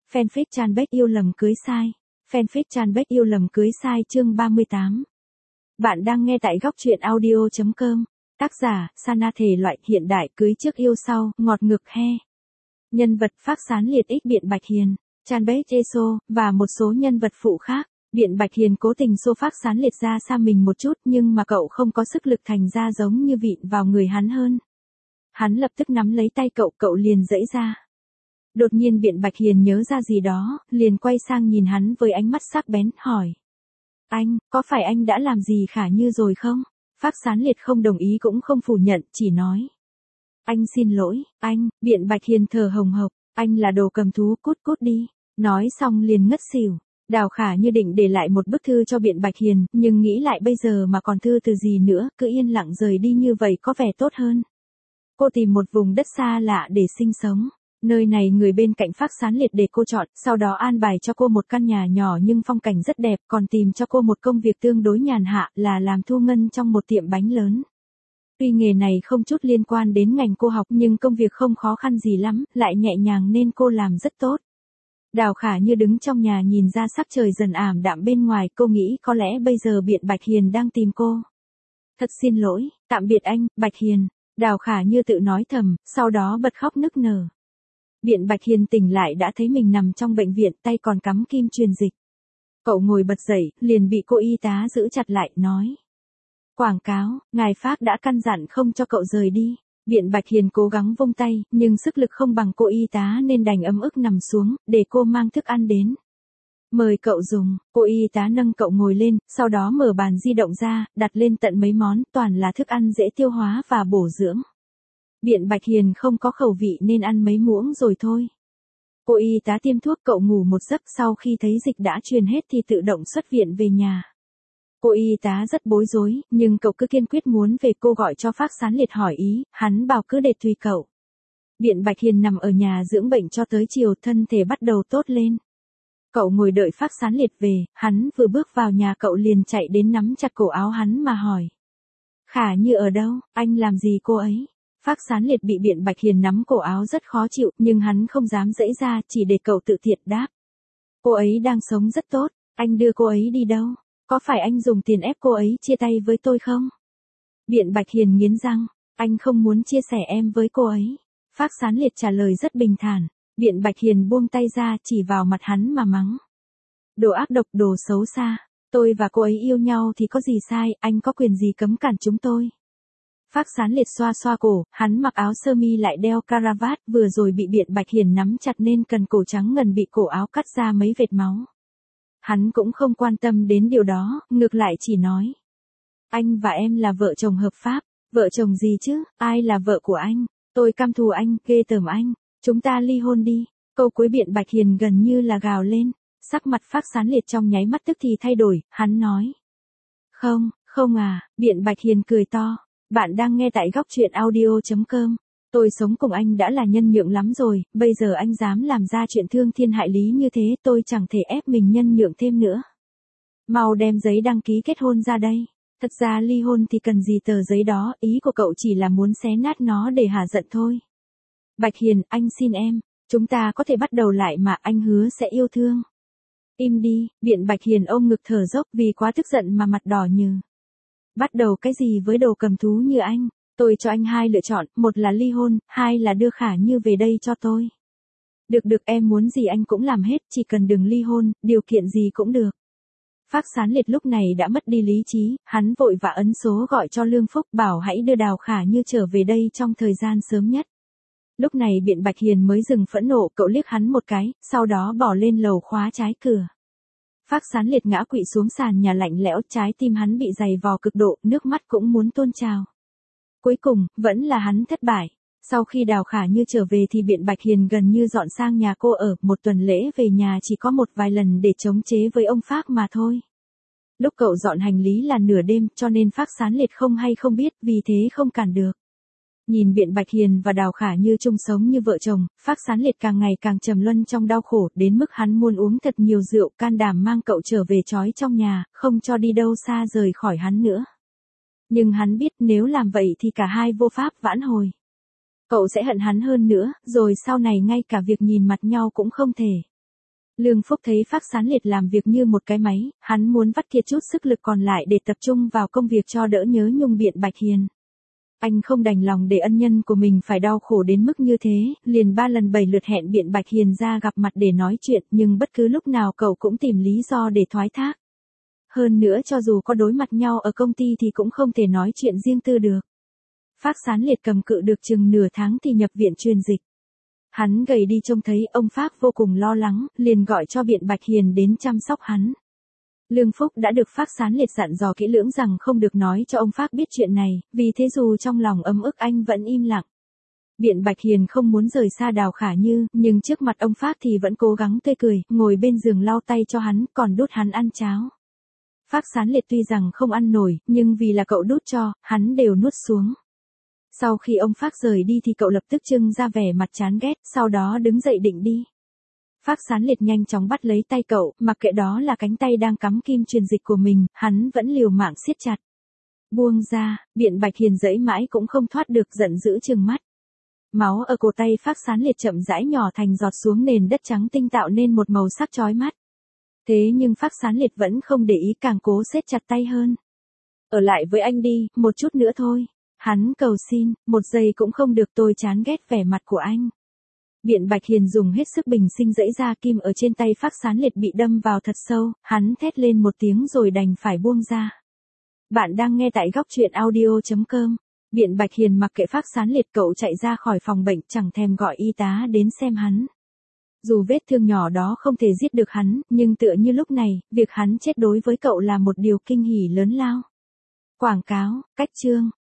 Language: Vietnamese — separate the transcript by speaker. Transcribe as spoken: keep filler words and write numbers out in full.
Speaker 1: Fanpage Chanbek yêu lầm cưới sai. Fanpage Chanbek yêu lầm cưới sai chương ba mươi tám. Bạn đang nghe tại góc truyện audio chấm com. Tác giả, Sana thể loại hiện đại cưới trước yêu sau, ngọt ngực he. Nhân vật Phác Sán Liệt X Biện Bạch Hiền, Chanbek Eso, và một số nhân vật phụ khác. Biện Bạch Hiền cố tình xô Phác Sán Liệt ra xa mình một chút nhưng mà cậu không có sức lực thành ra giống như vịn vào người hắn hơn. Hắn lập tức nắm lấy tay cậu, cậu liền giãy ra. Đột nhiên Biện Bạch Hiền nhớ ra gì đó, liền quay sang nhìn hắn với ánh mắt sắc bén, hỏi. Anh, có phải anh đã làm gì Khả Như rồi không? Phác Sán Liệt không đồng ý cũng không phủ nhận, chỉ nói. Anh xin lỗi, anh. Biện Bạch Hiền thở hồng hộc, anh là đồ cầm thú, cút cút đi. Nói xong liền ngất xỉu. Đào Khả Như định để lại một bức thư cho Biện Bạch Hiền, nhưng nghĩ lại bây giờ mà còn thư từ gì nữa, cứ yên lặng rời đi như vậy có vẻ tốt hơn. Cô tìm một vùng đất xa lạ để sinh sống. Nơi này người bên cạnh Phác Sán Liệt để cô chọn, sau đó an bài cho cô một căn nhà nhỏ nhưng phong cảnh rất đẹp, còn tìm cho cô một công việc tương đối nhàn hạ là làm thu ngân trong một tiệm bánh lớn. Tuy nghề này không chút liên quan đến ngành cô học nhưng công việc không khó khăn gì lắm, lại nhẹ nhàng nên cô làm rất tốt. Đào Khả Như đứng trong nhà nhìn ra sắc trời dần ảm đạm bên ngoài, cô nghĩ có lẽ bây giờ Biện Bạch Hiền đang tìm cô. Thật xin lỗi, tạm biệt anh, Bạch Hiền. Đào Khả Như tự nói thầm, sau đó bật khóc nức nở. Biện Bạch Hiền tỉnh lại đã thấy mình nằm trong bệnh viện, tay còn cắm kim truyền dịch. Cậu ngồi bật dậy, liền bị cô y tá giữ chặt lại, nói. Quảng cáo, ngài Phác đã căn dặn không cho cậu rời đi. Biện Bạch Hiền cố gắng vung tay, nhưng sức lực không bằng cô y tá nên đành ấm ức nằm xuống, để cô mang thức ăn đến. Mời cậu dùng, cô y tá nâng cậu ngồi lên, sau đó mở bàn di động ra, đặt lên tận mấy món, toàn là thức ăn dễ tiêu hóa và bổ dưỡng. Biện Bạch Hiền không có khẩu vị nên ăn mấy muỗng rồi thôi. Cô y tá tiêm thuốc, cậu ngủ một giấc, sau khi thấy dịch đã truyền hết thì tự động xuất viện về nhà. Cô y tá rất bối rối, nhưng cậu cứ kiên quyết muốn về. Cô gọi cho Phác Sán Liệt hỏi ý, hắn bảo cứ để tùy cậu. Biện Bạch Hiền nằm ở nhà dưỡng bệnh cho tới chiều, thân thể bắt đầu tốt lên. Cậu ngồi đợi Phác Sán Liệt về, hắn vừa bước vào nhà cậu liền chạy đến nắm chặt cổ áo hắn mà hỏi. Khả Như ở đâu, anh làm gì cô ấy? Phác Sán Liệt bị Biện Bạch Hiền nắm cổ áo rất khó chịu, nhưng hắn không dám giãy ra, chỉ để cậu tự thiệt đáp. Cô ấy đang sống rất tốt, anh đưa cô ấy đi đâu? Có phải anh dùng tiền ép cô ấy chia tay với tôi không? Biện Bạch Hiền nghiến răng, anh không muốn chia sẻ em với cô ấy. Phác Sán Liệt trả lời rất bình thản. Biện Bạch Hiền buông tay ra, chỉ vào mặt hắn mà mắng. Đồ ác độc, đồ xấu xa. Tôi và cô ấy yêu nhau thì có gì sai, anh có quyền gì cấm cản chúng tôi? Phác Sán Liệt xoa xoa cổ, hắn mặc áo sơ mi lại đeo caravat, vừa rồi bị Biện Bạch Hiền nắm chặt nên cần cổ trắng ngần bị cổ áo cắt ra mấy vệt máu. Hắn cũng không quan tâm đến điều đó, ngược lại chỉ nói. Anh và em là vợ chồng hợp pháp. Vợ chồng gì chứ, ai là vợ của anh? Tôi căm thù anh, ghê tởm anh. Chúng ta ly hôn đi. Câu cuối Biện Bạch Hiền gần như là gào lên. Sắc mặt Phác Sán Liệt trong nháy mắt tức thì thay đổi, hắn nói. Không, không à, Biện Bạch Hiền cười to. Bạn đang nghe tại góc truyện audio chấm com. Tôi sống cùng anh đã là nhân nhượng lắm rồi, bây giờ anh dám làm ra chuyện thương thiên hại lý như thế, tôi chẳng thể ép mình nhân nhượng thêm nữa. Mau đem giấy đăng ký kết hôn ra đây. Thật ra ly hôn thì cần gì tờ giấy đó, ý của cậu chỉ là muốn xé nát nó để hả giận thôi. Bạch Hiền, anh xin em, chúng ta có thể bắt đầu lại mà, anh hứa sẽ yêu thương. Im đi, Biện Bạch Hiền ôm ngực thở dốc vì quá tức giận mà mặt đỏ nhừ. Bắt đầu cái gì với đồ cầm thú như anh? Tôi cho anh hai lựa chọn, một là ly hôn, hai là đưa Khả Như về đây cho tôi. Được được, em muốn gì anh cũng làm hết, chỉ cần đừng ly hôn, điều kiện gì cũng được. Phác Sán Liệt lúc này đã mất đi lý trí, hắn vội vã ấn số gọi cho Lương Phúc bảo hãy đưa Đào Khả Như trở về đây trong thời gian sớm nhất. Lúc này Biện Bạch Hiền mới dừng phẫn nộ, cậu liếc hắn một cái, sau đó bỏ lên lầu khóa trái cửa. Phác Sán Liệt ngã quỵ xuống sàn nhà lạnh lẽo, trái tim hắn bị dày vò cực độ, nước mắt cũng muốn tuôn trào. Cuối cùng, vẫn là hắn thất bại. Sau khi Đào Khả Như trở về thì Biện Bạch Hiền gần như dọn sang nhà cô ở, một tuần lễ về nhà chỉ có một vài lần để chống chế với ông Phác mà thôi. Lúc cậu dọn hành lý là nửa đêm, cho nên Phác Sán Liệt không hay không biết, vì thế không cản được. Nhìn Biện Bạch Hiền và Đào Khả Như chung sống như vợ chồng, Phác Sán Liệt càng ngày càng trầm luân trong đau khổ, đến mức hắn muốn uống thật nhiều rượu, can đảm mang cậu trở về trói trong nhà, không cho đi đâu xa rời khỏi hắn nữa. Nhưng hắn biết nếu làm vậy thì cả hai vô pháp vãn hồi. Cậu sẽ hận hắn hơn nữa, rồi sau này ngay cả việc nhìn mặt nhau cũng không thể. Lương Phúc thấy Phác Sán Liệt làm việc như một cái máy, hắn muốn vắt kiệt chút sức lực còn lại để tập trung vào công việc cho đỡ nhớ nhung Biện Bạch Hiền. Anh không đành lòng để ân nhân của mình phải đau khổ đến mức như thế, liền ba lần bảy lượt hẹn Biện Bạch Hiền ra gặp mặt để nói chuyện, nhưng bất cứ lúc nào cậu cũng tìm lý do để thoái thác. Hơn nữa cho dù có đối mặt nhau ở công ty thì cũng không thể nói chuyện riêng tư được. Phác Sán Liệt cầm cự được chừng nửa tháng thì nhập viện truyền dịch. Hắn gầy đi trông thấy ông Phác vô cùng lo lắng, liền gọi cho Biện Bạch Hiền đến chăm sóc hắn. Lương Phúc đã được Phác Sán Liệt dặn dò kỹ lưỡng rằng không được nói cho ông Phác biết chuyện này, vì thế dù trong lòng ấm ức anh vẫn im lặng. Biện Bạch Hiền không muốn rời xa Đào Khả Như, nhưng trước mặt ông Phác thì vẫn cố gắng tươi cười, ngồi bên giường lau tay cho hắn, còn đút hắn ăn cháo. Phác Sán Liệt tuy rằng không ăn nổi, nhưng vì là cậu đút cho, hắn đều nuốt xuống. Sau khi ông Phác rời đi thì cậu lập tức trưng ra vẻ mặt chán ghét, sau đó đứng dậy định đi. Phác Sán Liệt nhanh chóng bắt lấy tay cậu, mặc kệ đó là cánh tay đang cắm kim truyền dịch của mình, hắn vẫn liều mạng siết chặt. Buông ra, Biện Bạch Hiền giãy mãi cũng không thoát được, giận dữ trừng mắt. Máu ở cổ tay Phác Sán Liệt chậm rãi nhỏ thành giọt xuống nền đất trắng tinh tạo nên một màu sắc chói mắt. Thế nhưng Phác Sán Liệt vẫn không để ý, càng cố siết chặt tay hơn. Ở lại với anh đi, một chút nữa thôi. Hắn cầu xin, một giây cũng không được, tôi chán ghét vẻ mặt của anh. Biện Bạch Hiền dùng hết sức bình sinh giãy ra, kim ở trên tay Phác Sán Liệt bị đâm vào thật sâu, hắn thét lên một tiếng rồi đành phải buông ra. Bạn đang nghe tại góc truyện audio chấm com. Biện Bạch Hiền mặc kệ Phác Sán Liệt, cậu chạy ra khỏi phòng bệnh, chẳng thèm gọi y tá đến xem hắn. Dù vết thương nhỏ đó không thể giết được hắn, nhưng tựa như lúc này, việc hắn chết đối với cậu là một điều kinh hỉ lớn lao. Quảng cáo, cách chương.